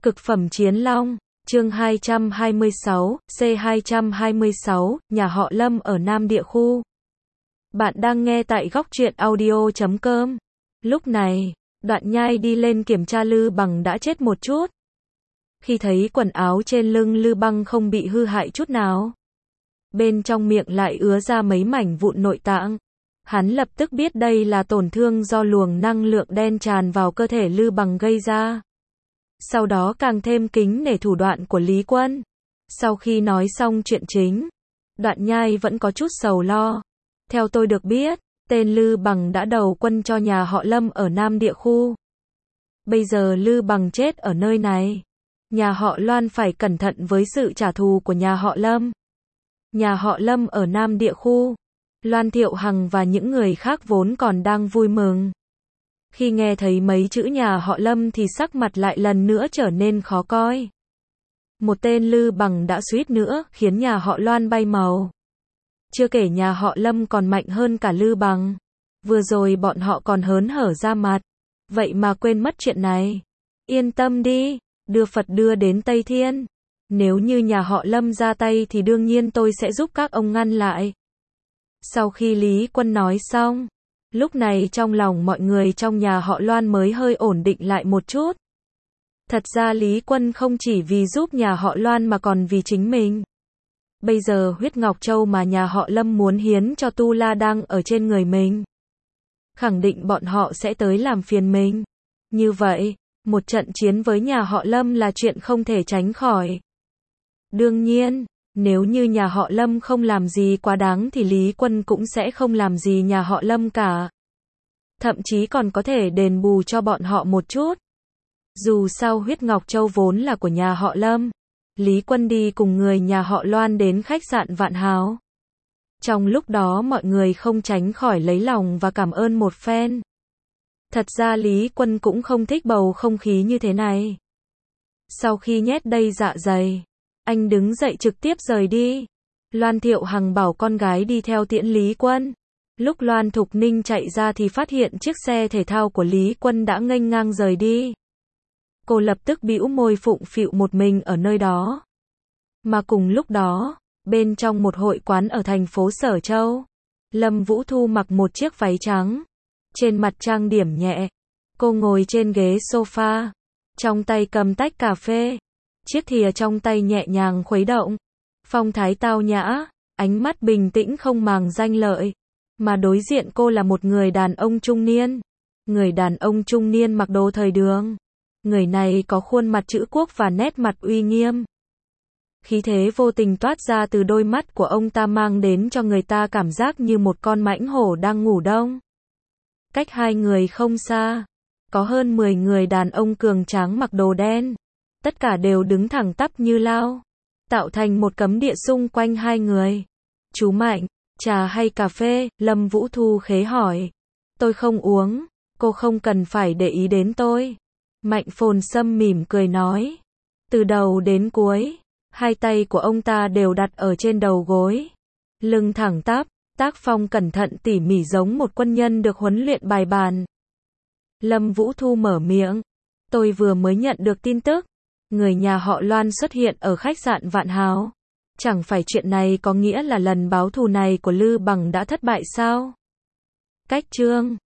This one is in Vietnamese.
Cực phẩm chiến long, chương 226, C226, nhà họ Lâm ở Nam Địa Khu. Bạn đang nghe tại góc truyện audio.com. Lúc này, Đoạn Nhai đi lên kiểm tra Lư Bằng đã chết một chút. Khi thấy quần áo trên lưng Lư Băng không bị hư hại chút nào, bên trong miệng lại ứa ra mấy mảnh vụn nội tạng, hắn lập tức biết đây là tổn thương do luồng năng lượng đen tràn vào cơ thể Lư Bằng gây ra. Sau đó càng thêm kính nể thủ đoạn của Lý Quân. Sau khi nói xong chuyện chính, Đoạn Nhai vẫn có chút sầu lo. Theo tôi được biết, tên Lư Bằng đã đầu quân cho nhà họ Lâm ở Nam Địa Khu. Bây giờ Lư Bằng chết ở nơi này, nhà họ Loan phải cẩn thận với sự trả thù của nhà họ Lâm. Nhà họ Lâm ở Nam Địa Khu, Loan Thiệu Hằng và những người khác vốn còn đang vui mừng. Khi nghe thấy mấy chữ nhà họ Lâm thì sắc mặt lại lần nữa trở nên khó coi. Một tên Lư Bằng đã suýt nữa khiến nhà họ Loan bay màu. Chưa kể nhà họ Lâm còn mạnh hơn cả Lư Bằng. Vừa rồi bọn họ còn hớn hở ra mặt. Vậy mà quên mất chuyện này. Yên tâm đi, đưa Phật đưa đến Tây Thiên. Nếu như nhà họ Lâm ra tay thì đương nhiên tôi sẽ giúp các ông ngăn lại. Sau khi Lý Quân nói xong, lúc này trong lòng mọi người trong nhà họ Loan mới hơi ổn định lại một chút. Thật ra Lý Quân không chỉ vì giúp nhà họ Loan mà còn vì chính mình. Bây giờ huyết Ngọc Châu mà nhà họ Lâm muốn hiến cho Tu La đang ở trên người mình. Khẳng định bọn họ sẽ tới làm phiền mình. Như vậy, một trận chiến với nhà họ Lâm là chuyện không thể tránh khỏi. Đương nhiên, nếu như nhà họ Lâm không làm gì quá đáng thì Lý Quân cũng sẽ không làm gì nhà họ Lâm cả. Thậm chí còn có thể đền bù cho bọn họ một chút. Dù sao huyết Ngọc Châu vốn là của nhà họ Lâm. Lý Quân đi cùng người nhà họ Loan đến khách sạn Vạn Hào. Trong lúc đó mọi người không tránh khỏi lấy lòng và cảm ơn một phen. Thật ra Lý Quân cũng không thích bầu không khí như thế này. Sau khi nhét đầy dạ dày, anh đứng dậy trực tiếp rời đi. Loan Thiệu Hằng bảo con gái đi theo tiễn Lý Quân. Lúc Loan Thục Ninh chạy ra thì phát hiện chiếc xe thể thao của Lý Quân đã nghênh ngang rời đi. Cô lập tức bĩu môi phụng phịu một mình ở nơi đó. Mà cùng lúc đó, bên trong một hội quán ở thành phố Sở Châu, Lâm Vũ Thu mặc một chiếc váy trắng, trên mặt trang điểm nhẹ. Cô ngồi trên ghế sofa, trong tay cầm tách cà phê, chiếc thìa trong tay nhẹ nhàng khuấy động. Phong thái tao nhã, ánh mắt bình tĩnh không màng danh lợi. Mà đối diện cô là một người đàn ông trung niên. Người đàn ông trung niên mặc đồ thời đường. Người này có khuôn mặt chữ quốc và nét mặt uy nghiêm. Khí thế vô tình toát ra từ đôi mắt của ông ta mang đến cho người ta cảm giác như một con mãnh hổ đang ngủ đông. Cách hai người không xa, có hơn 10 người đàn ông cường tráng mặc đồ đen. Tất cả đều đứng thẳng tắp như lao, tạo thành một cấm địa xung quanh hai người. Chú Mạnh, trà hay cà phê? Lâm Vũ Thu khế hỏi. Tôi không uống, cô không cần phải để ý đến tôi. Mạnh Phồn Sâm mỉm cười nói. Từ đầu đến cuối, hai tay của ông ta đều đặt ở trên đầu gối. Lưng thẳng tắp, tác phong cẩn thận tỉ mỉ giống một quân nhân được huấn luyện bài bản. Lâm Vũ Thu mở miệng. Tôi vừa mới nhận được tin tức. Người nhà họ Loan xuất hiện ở khách sạn Vạn Hào. Chẳng phải chuyện này có nghĩa là lần báo thù này của Lư Bằng đã thất bại sao? Cách chương